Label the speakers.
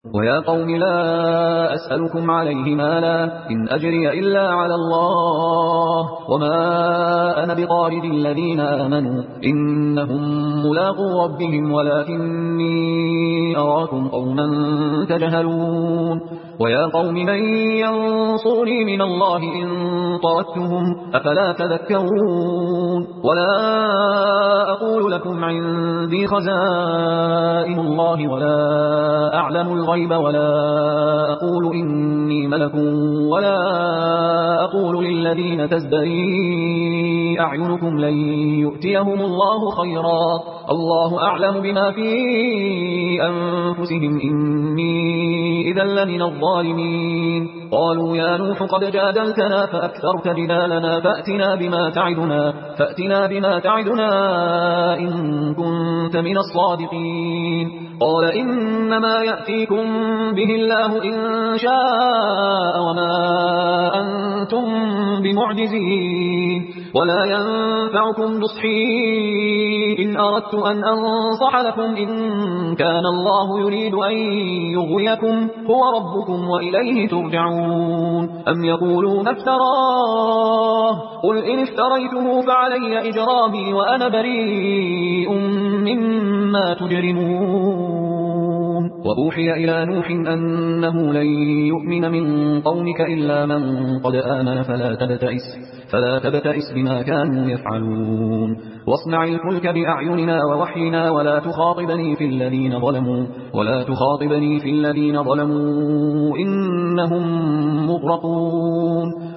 Speaker 1: ويا قوم لا أسألكم عليه مالا إن أجري إلا على الله وما أنا بطارد الذين آمنوا إنهم ملاقو ربهم ولكني أراكم قوما تجهلون ويا قوم من ينصرني من الله إن طردتهم أفلا تذكرون ولا أقول لكم عندي خزائن الله ولا أعلم الغيب ولا أقول إني ملك ولا أقول للذين تزدري أعينكم لن يؤتيهم الله خيرا الله أعلم بما في أنفسهم إني إذا لمن الظالمين قالوا يا نوح قد جادلتنا فأكثرت جدالنا فأتنا بما تعدنا إن كنت من الصادقين قال إنما يأتيكم به الله إن شاء وما أنتم بمعجزين ولا ينفعكم نصحي إن أردت أن أنصح لكم إن كان الله يريد أن يغويكم هو ربكم وإليه ترجعون أم يقولون افتراه قل إن افتريته فعلي إجرامي وأنا بريء مما تجرمون وأوحي إلى نوح أنه لن يؤمن من قومك إلا من قد آمن فلا تبتئس بما كانوا يفعلون واصنع الفلك بأعيننا ووحينا ولا تخاطبني في الذين ظلموا إنهم مغرقون